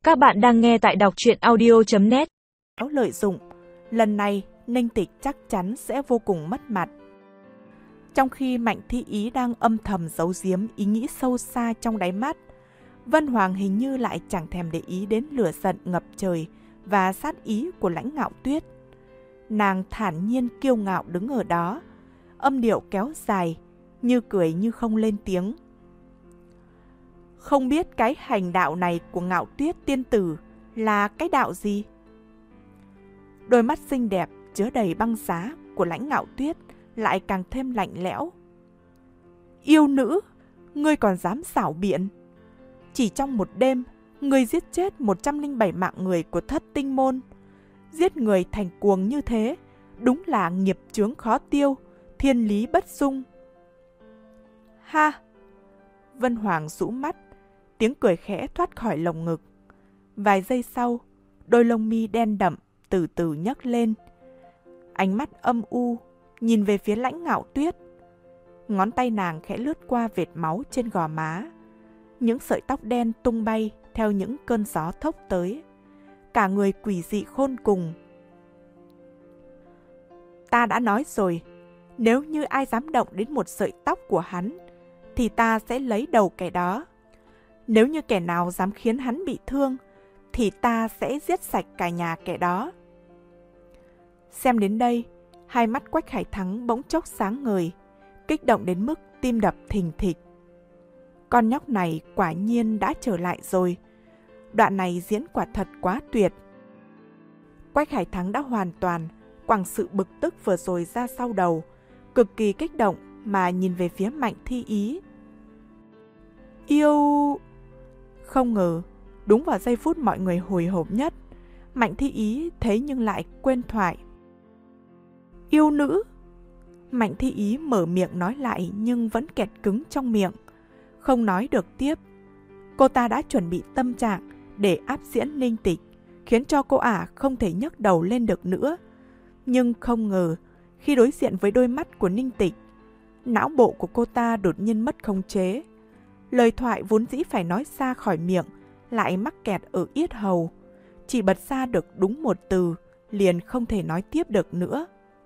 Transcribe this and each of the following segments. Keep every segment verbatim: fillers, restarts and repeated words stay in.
Các bạn đang nghe tại đọc truyện audio chấm net. Lợi dụng, lần này Ninh Tịch chắc chắn sẽ vô cùng mất mặt. Trong khi Mạnh Thi Ý đang âm thầm giấu giếm ý nghĩ sâu xa trong đáy mắt, Vân Hoàng hình như lại chẳng thèm để ý đến lửa giận ngập trời và sát ý của Lãnh Ngạo Tuyết. Nàng thản nhiên kiêu ngạo đứng ở đó, âm điệu kéo dài, như cười như không lên tiếng. Không biết cái hành đạo này của Ngạo Tuyết tiên tử là cái đạo gì? Đôi mắt xinh đẹp chứa đầy băng giá của Lãnh Ngạo Tuyết lại càng thêm lạnh lẽo. Yêu nữ, ngươi còn dám xảo biện? Chỉ trong một đêm, ngươi giết chết một trăm lẻ bảy mạng người của Thất Tinh Môn. Giết người thành cuồng như thế, đúng là nghiệp chướng khó tiêu, thiên lý bất dung. Ha! Vân Hoàng rũ mắt, tiếng cười khẽ thoát khỏi lồng ngực. Vài giây sau, đôi lông mi đen đậm từ từ nhấc lên. Ánh mắt âm u nhìn về phía Lãnh Ngạo Tuyết. Ngón tay nàng khẽ lướt qua vệt máu trên gò má. Những sợi tóc đen tung bay theo những cơn gió thốc tới. Cả người quỷ dị khôn cùng. Ta đã nói rồi, nếu như ai dám động đến một sợi tóc của hắn, thì ta sẽ lấy đầu kẻ đó. Nếu như kẻ nào dám khiến hắn bị thương, thì ta sẽ giết sạch cả nhà kẻ đó. Xem đến đây, hai mắt Quách Hải Thắng bỗng chốc sáng ngời, kích động đến mức tim đập thình thịch. Con nhóc này quả nhiên đã trở lại rồi. Đoạn này diễn quả thật quá tuyệt. Quách Hải Thắng đã hoàn toàn quẳng sự bực tức vừa rồi ra sau đầu, cực kỳ kích động mà nhìn về phía Mạnh Thi Ý. Yêu... Không ngờ, đúng vào giây phút mọi người hồi hộp nhất, Mạnh Thi Ý thế nhưng lại quên thoại. Yêu nữ? Mạnh Thi Ý mở miệng nói lại nhưng vẫn kẹt cứng trong miệng, không nói được tiếp. Cô ta đã chuẩn bị tâm trạng để áp diễn Ninh Tịch, khiến cho cô ả không thể nhấc đầu lên được nữa. Nhưng không ngờ, khi đối diện với đôi mắt của Ninh Tịch, não bộ của cô ta đột nhiên mất khống chế. Lời thoại vốn dĩ phải nói ra khỏi miệng lại mắc kẹt ở yết hầu, chỉ bật ra được đúng một từ, liền không thể nói tiếp được nữa.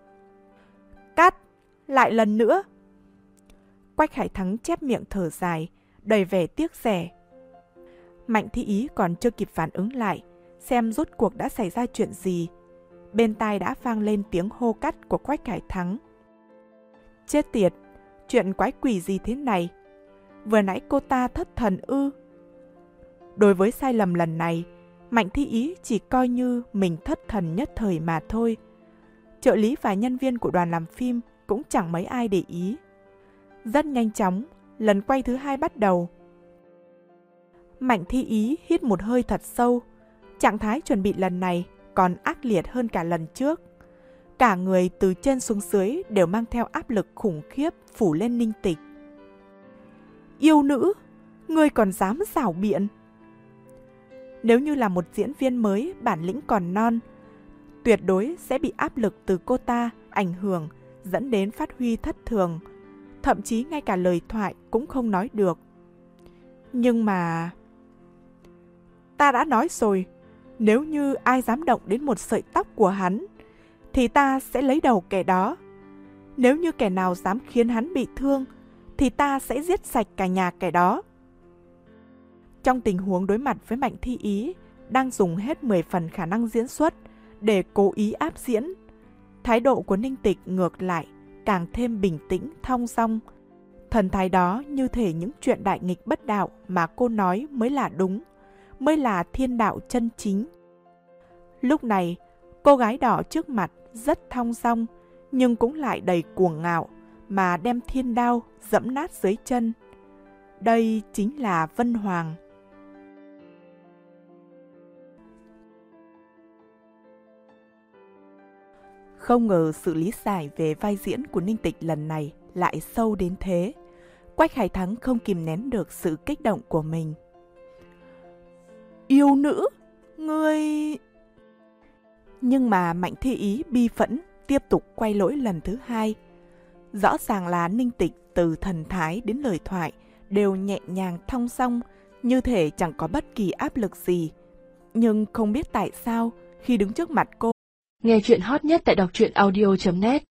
Cắt! Lại lần nữa! Quách Hải Thắng chép miệng thở dài, đầy vẻ tiếc rẻ. Mạnh Thi Ý còn chưa kịp phản ứng lại, xem rốt cuộc đã xảy ra chuyện gì. Bên tai đã vang lên tiếng hô cắt của Quách Hải Thắng. Chết tiệt! Chuyện quái quỷ gì thế này? Vừa nãy cô ta thất thần ư? Đối với sai lầm lần này, Mạnh Thi Ý chỉ coi như mình thất thần nhất thời mà thôi. Trợ lý và nhân viên của đoàn làm phim cũng chẳng mấy ai để ý. Rất nhanh chóng, lần quay thứ hai bắt đầu. Mạnh Thi Ý hít một hơi thật sâu. Trạng thái chuẩn bị lần này còn ác liệt hơn cả lần trước. Cả người từ trên xuống dưới đều mang theo áp lực khủng khiếp phủ lên Ninh Tịch. Yêu nữ, ngươi còn dám xảo biện? Nếu như là một diễn viên mới bản lĩnh còn non, tuyệt đối sẽ bị áp lực từ cô ta ảnh hưởng, dẫn đến phát huy thất thường. Thậm chí ngay cả lời thoại cũng không nói được. Nhưng mà... Ta đã nói rồi, nếu như ai dám động đến một sợi tóc của hắn, thì ta sẽ lấy đầu kẻ đó. Nếu như kẻ nào dám khiến hắn bị thương, thì ta sẽ giết sạch cả nhà kẻ đó. Trong tình huống đối mặt với Mạnh Thi Ý, đang dùng hết mười phần khả năng diễn xuất để cố ý áp diễn, thái độ của Ninh Tịch ngược lại càng thêm bình tĩnh, thong dong. Thần thái đó như thể những chuyện đại nghịch bất đạo mà cô nói mới là đúng, mới là thiên đạo chân chính. Lúc này, cô gái đỏ trước mặt rất thong dong, nhưng cũng lại đầy cuồng ngạo, mà đem thiên đao dẫm nát dưới chân. Đây chính là Vân Hoàng. Không ngờ sự lý giải về vai diễn của Ninh Tịch lần này lại sâu đến thế. Quách Hải Thắng không kìm nén được sự kích động của mình. Yêu nữ, ngươi... Nhưng mà Mạnh Thi Ý bi phẫn tiếp tục quay lỗi lần thứ hai. Rõ ràng là Ninh Tịch từ thần thái đến lời thoại đều nhẹ nhàng thong dong, như thể chẳng có bất kỳ áp lực gì, Nhưng không biết tại sao, khi đứng trước mặt cô, Nghe chuyện hot nhất tại đọc truyện audio chấm net